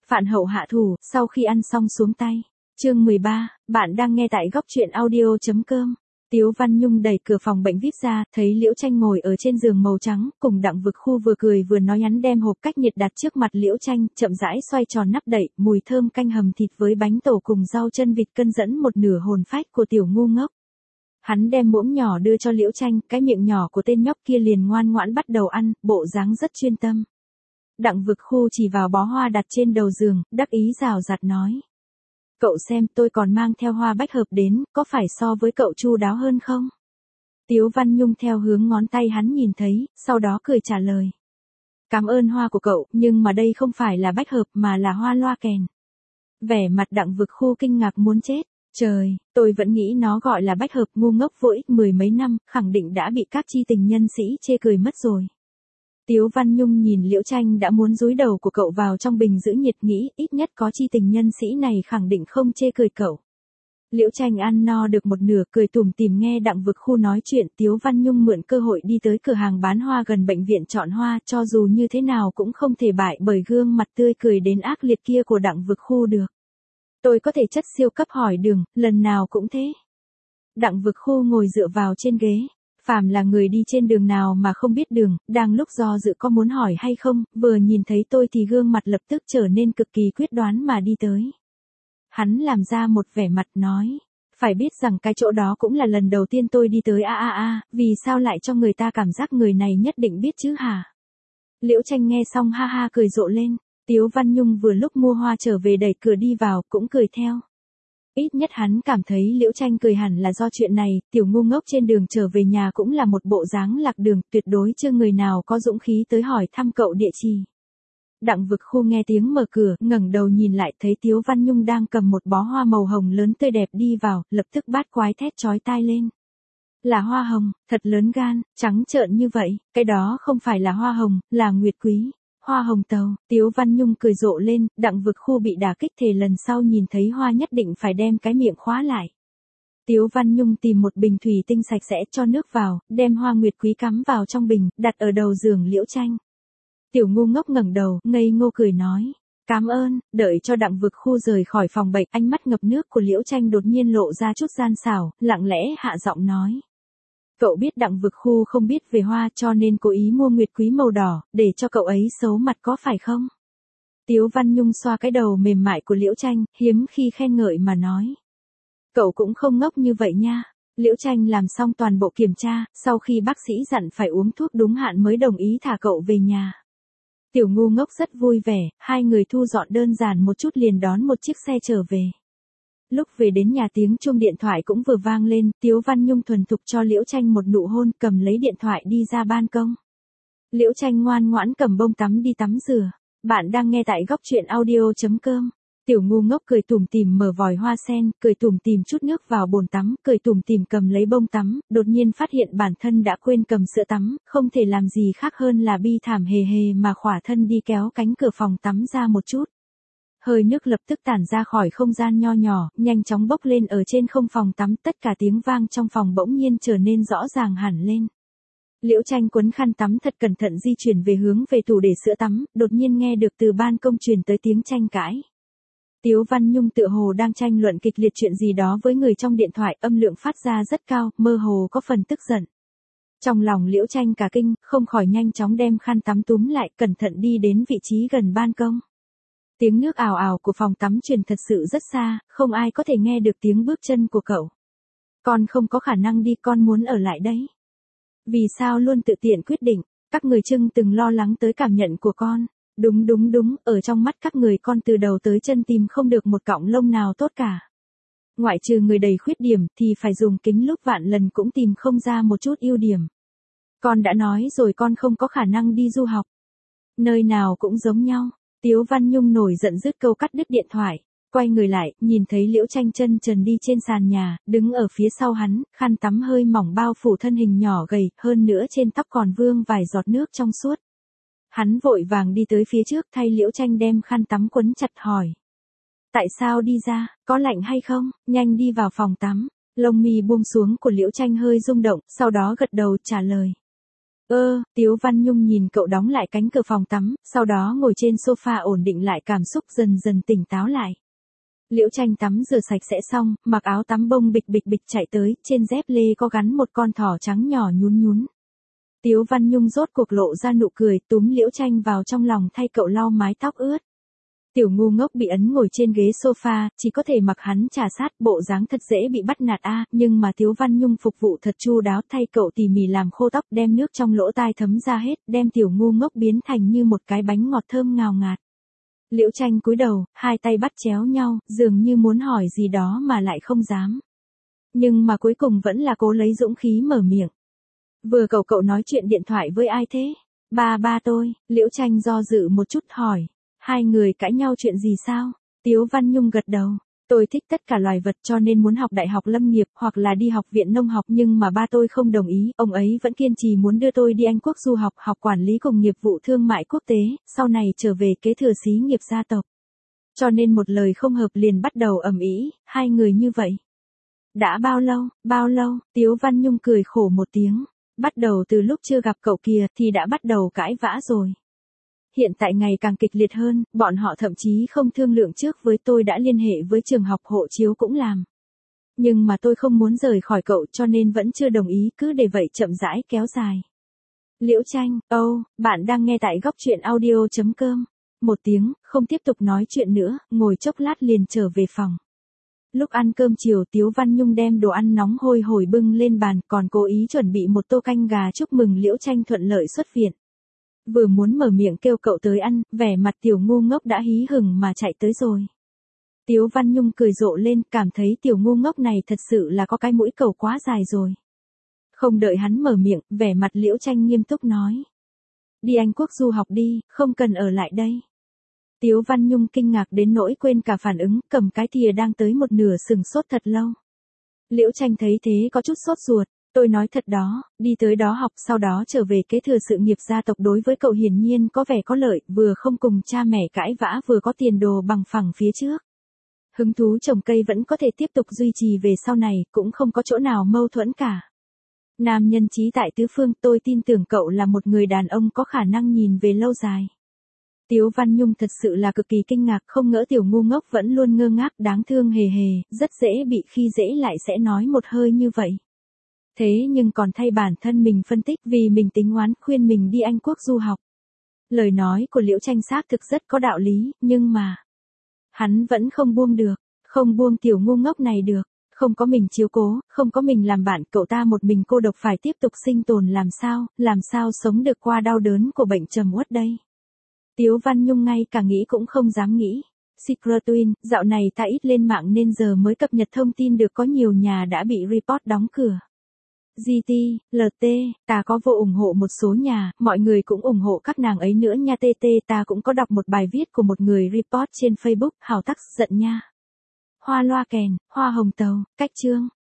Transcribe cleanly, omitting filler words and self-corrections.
Phạn hậu hạ thủ, sau khi ăn xong xuống tay. Chương 13, bạn đang nghe tại góc truyện audio.com. Tiếu Văn Nhung đẩy cửa phòng bệnh VIP ra, thấy Liễu Tranh ngồi ở trên giường màu trắng, cùng Đặng Vực Khu vừa cười vừa nói, hắn đem hộp cách nhiệt đặt trước mặt Liễu Tranh, chậm rãi xoay tròn nắp đậy, mùi thơm canh hầm thịt với bánh tổ cùng rau chân vịt cân dẫn một nửa hồn phách của tiểu ngu ngốc. Hắn đem muỗng nhỏ đưa cho Liễu Tranh, cái miệng nhỏ của tên nhóc kia liền ngoan ngoãn bắt đầu ăn, bộ dáng rất chuyên tâm. Đặng Vực Khu chỉ vào bó hoa đặt trên đầu giường, đắc ý rào rạt nói. Cậu xem, tôi còn mang theo hoa bách hợp đến, có phải so với cậu chu đáo hơn không? Tiếu Văn Nhung theo hướng ngón tay hắn nhìn thấy, sau đó cười trả lời. Cảm ơn hoa của cậu, nhưng mà đây không phải là bách hợp mà là hoa loa kèn. Vẻ mặt Đặng Vực Khu kinh ngạc muốn chết. Trời, tôi vẫn nghĩ nó gọi là bách hợp, ngu ngốc vô ích mười mấy năm, khẳng định đã bị các chi tình nhân sĩ chê cười mất rồi. Tiếu Văn Nhung nhìn Liễu Tranh đã muốn dúi đầu của cậu vào trong bình giữ nhiệt, nghĩ ít nhất có chi tình nhân sĩ này khẳng định không chê cười cậu. Liễu Tranh ăn no được một nửa, cười tủm tỉm nghe Đặng Vực Khu nói chuyện. Tiếu Văn Nhung mượn cơ hội đi tới cửa hàng bán hoa gần bệnh viện chọn hoa, cho dù như thế nào cũng không thể bại bởi gương mặt tươi cười đến ác liệt kia của Đặng Vực Khu được. Tôi có thể chất siêu cấp hỏi đường, lần nào cũng thế. Đặng Vực Khu ngồi dựa vào trên ghế. Phàm là người đi trên đường nào mà không biết đường, đang lúc do dự có muốn hỏi hay không, vừa nhìn thấy tôi thì gương mặt lập tức trở nên cực kỳ quyết đoán mà đi tới. Hắn làm ra một vẻ mặt nói, phải biết rằng cái chỗ đó cũng là lần đầu tiên tôi đi tới vì sao lại cho người ta cảm giác người này nhất định biết chứ hả? Liễu Tranh nghe xong ha ha cười rộ lên. Tiếu Văn Nhung vừa lúc mua hoa trở về đẩy cửa đi vào, cũng cười theo. Ít nhất hắn cảm thấy Liễu Tranh cười hẳn là do chuyện này, tiểu ngu ngốc trên đường trở về nhà cũng là một bộ dáng lạc đường, tuyệt đối chưa người nào có dũng khí tới hỏi thăm cậu địa chỉ. Đặng Vực Khu nghe tiếng mở cửa, ngẩng đầu nhìn lại thấy Tiếu Văn Nhung đang cầm một bó hoa màu hồng lớn tươi đẹp đi vào, lập tức bát quái thét chói tai lên. Là hoa hồng, thật lớn gan, trắng trợn như vậy, cái đó không phải là hoa hồng, là nguyệt quý. Hoa hồng tàu, Tiếu Văn Nhung cười rộ lên, Đặng Vực Khu bị đả kích, thề lần sau nhìn thấy hoa nhất định phải đem cái miệng khóa lại. Tiếu Văn Nhung tìm một bình thủy tinh sạch sẽ cho nước vào, đem hoa nguyệt quý cắm vào trong bình, đặt ở đầu giường Liễu Tranh. Tiểu ngu ngốc ngẩng đầu, ngây ngô cười nói. Cảm ơn, đợi cho Đặng Vực Khu rời khỏi phòng bệnh, ánh mắt ngập nước của Liễu Tranh đột nhiên lộ ra chút gian xảo, lặng lẽ hạ giọng nói. Cậu biết Đặng Vực Khu không biết về hoa cho nên cố ý mua nguyệt quý màu đỏ, để cho cậu ấy xấu mặt có phải không? Tiếu Văn Nhung xoa cái đầu mềm mại của Liễu Tranh, hiếm khi khen ngợi mà nói. Cậu cũng không ngốc như vậy nha. Liễu Tranh làm xong toàn bộ kiểm tra, sau khi bác sĩ dặn phải uống thuốc đúng hạn mới đồng ý thả cậu về nhà. Tiểu ngu ngốc rất vui vẻ, hai người thu dọn đơn giản một chút liền đón một chiếc xe trở về. Lúc về đến nhà tiếng chuông điện thoại cũng vừa vang lên, Tiếu Văn Nhung thuần thục cho Liễu Tranh một nụ hôn, cầm lấy điện thoại đi ra ban công. Liễu Tranh ngoan ngoãn cầm bông tắm đi tắm rửa. Bạn đang nghe tại góc truyện audio.com. Tiểu ngu ngốc cười tủm tỉm mở vòi hoa sen, cười tủm tỉm chút nước vào bồn tắm, cười tủm tỉm cầm lấy bông tắm, đột nhiên phát hiện bản thân đã quên cầm sữa tắm, không thể làm gì khác hơn là bi thảm hề hề mà khỏa thân đi kéo cánh cửa phòng tắm ra một chút. Hơi nước lập tức tản ra khỏi không gian nho nhỏ, nhanh chóng bốc lên ở trên không phòng tắm, tất cả tiếng vang trong phòng bỗng nhiên trở nên rõ ràng hẳn lên. Liễu Tranh quấn khăn tắm thật cẩn thận di chuyển về hướng về tủ để sữa tắm, đột nhiên nghe được từ ban công truyền tới tiếng tranh cãi. Tiếu Văn Nhung tựa hồ đang tranh luận kịch liệt chuyện gì đó với người trong điện thoại, âm lượng phát ra rất cao, mơ hồ có phần tức giận. Trong lòng Liễu Tranh cả kinh, không khỏi nhanh chóng đem khăn tắm túm lại, cẩn thận đi đến vị trí gần ban công. Tiếng nước ào ào của phòng tắm truyền thật sự rất xa, không ai có thể nghe được tiếng bước chân của cậu. Con không có khả năng đi, con muốn ở lại đấy. Vì sao luôn tự tiện quyết định, các người từng lo lắng tới cảm nhận của con. Đúng, ở trong mắt các người con từ đầu tới chân tìm không được một cọng lông nào tốt cả. Ngoại trừ người đầy khuyết điểm thì phải dùng kính lúp vạn lần cũng tìm không ra một chút ưu điểm. Con đã nói rồi con không có khả năng đi du học. Nơi nào cũng giống nhau. Tiếu Văn Nhung nổi giận dứt câu cắt đứt điện thoại, quay người lại, nhìn thấy Liễu Tranh chân trần đi trên sàn nhà, đứng ở phía sau hắn, khăn tắm hơi mỏng bao phủ thân hình nhỏ gầy, hơn nữa trên tóc còn vương vài giọt nước trong suốt. Hắn vội vàng đi tới phía trước thay Liễu Tranh đem khăn tắm quấn chặt hỏi. Tại sao đi ra, có lạnh hay không, nhanh đi vào phòng tắm. Lông mi buông xuống của Liễu Tranh hơi rung động, sau đó gật đầu trả lời. Tiếu Văn Nhung nhìn cậu đóng lại cánh cửa phòng tắm, sau đó ngồi trên sofa ổn định lại cảm xúc dần dần tỉnh táo lại. Liễu Tranh tắm rửa sạch sẽ xong, mặc áo tắm bông bịch bịch bịch chạy tới, trên dép lê có gắn một con thỏ trắng nhỏ nhún nhún. Tiếu Văn Nhung rốt cuộc lộ ra nụ cười, túm Liễu Tranh vào trong lòng thay cậu lau mái tóc ướt. Tiểu ngu ngốc bị ấn ngồi trên ghế sofa, chỉ có thể mặc hắn trà sát, bộ dáng thật dễ bị bắt nạt nhưng mà Tiếu Văn Nhung phục vụ thật chu đáo, thay cậu tỉ mỉ làm khô tóc, đem nước trong lỗ tai thấm ra hết, đem tiểu ngu ngốc biến thành như một cái bánh ngọt thơm ngào ngạt. Liễu Tranh cúi đầu, hai tay bắt chéo nhau, dường như muốn hỏi gì đó mà lại không dám. Nhưng mà cuối cùng vẫn là cố lấy dũng khí mở miệng. Vừa cậu nói chuyện điện thoại với ai thế? Ba tôi. Liễu Tranh do dự một chút hỏi. Hai người cãi nhau chuyện gì sao? Tiếu Văn Nhung gật đầu. Tôi thích tất cả loài vật cho nên muốn học đại học lâm nghiệp hoặc là đi học viện nông học, nhưng mà ba tôi không đồng ý, ông ấy vẫn kiên trì muốn đưa tôi đi Anh Quốc du học, học quản lý cùng nghiệp vụ thương mại quốc tế, sau này trở về kế thừa xí nghiệp gia tộc. Cho nên một lời không hợp liền bắt đầu ầm ĩ, hai người như vậy. Đã bao lâu, Tiếu Văn Nhung cười khổ một tiếng. Bắt đầu từ lúc chưa gặp cậu kìa thì đã bắt đầu cãi vã rồi. Hiện tại ngày càng kịch liệt hơn, bọn họ thậm chí không thương lượng trước với tôi, đã liên hệ với trường học, hộ chiếu cũng làm. Nhưng mà tôi không muốn rời khỏi cậu cho nên vẫn chưa đồng ý, cứ để vậy chậm rãi kéo dài. Liễu Tranh, bạn đang nghe tại góc truyện audio.com. Một tiếng, không tiếp tục nói chuyện nữa, ngồi chốc lát liền trở về phòng. Lúc ăn cơm chiều, Tiếu Văn Nhung đem đồ ăn nóng hôi hổi bưng lên bàn, còn cố ý chuẩn bị một tô canh gà chúc mừng Liễu Tranh thuận lợi xuất viện. Vừa muốn mở miệng kêu cậu tới ăn, vẻ mặt tiểu ngu ngốc đã hí hửng mà chạy tới rồi. Tiếu Văn Nhung cười rộ lên, cảm thấy tiểu ngu ngốc này thật sự là có cái mũi cầu quá dài rồi. Không đợi hắn mở miệng, vẻ mặt Liễu Tranh nghiêm túc nói. Đi Anh Quốc du học đi, không cần ở lại đây. Tiếu Văn Nhung kinh ngạc đến nỗi quên cả phản ứng, cầm cái thìa đang tới một nửa sừng sốt thật lâu. Liễu Tranh thấy thế có chút sốt ruột. Tôi nói thật đó, đi tới đó học sau đó trở về kế thừa sự nghiệp gia tộc đối với cậu hiển nhiên có vẻ có lợi, vừa không cùng cha mẹ cãi vã vừa có tiền đồ bằng phẳng phía trước. Hứng thú trồng cây vẫn có thể tiếp tục duy trì về sau này, cũng không có chỗ nào mâu thuẫn cả. Nam nhân trí tại tứ phương, tôi tin tưởng cậu là một người đàn ông có khả năng nhìn về lâu dài. Tiếu Văn Nhung thật sự là cực kỳ kinh ngạc, không ngỡ tiểu ngu ngốc vẫn luôn ngơ ngác, đáng thương hề hề, rất dễ bị khi dễ lại sẽ nói một hơi như vậy. Thế nhưng còn thay bản thân mình phân tích vì mình tính oán khuyên mình đi Anh Quốc du học. Lời nói của Liễu Tranh xác thực rất có đạo lý, nhưng mà hắn vẫn không buông được, không buông tiểu ngu ngốc này được, không có mình chiếu cố, không có mình làm bạn, cậu ta một mình cô độc phải tiếp tục sinh tồn làm sao sống được qua đau đớn của bệnh trầm uất đây. Tiếu Văn Nhung ngay cả nghĩ cũng không dám nghĩ. Secret Twin, dạo này ta ít lên mạng nên giờ mới cập nhật thông tin được có nhiều nhà đã bị report đóng cửa. GT, LT, ta có vô ủng hộ một số nhà, mọi người cũng ủng hộ các nàng ấy nữa nha. TT, ta cũng có đọc một bài viết của một người report trên Facebook, hào tắc giận nha. Hoa loa kèn, hoa hồng tàu, cách chương.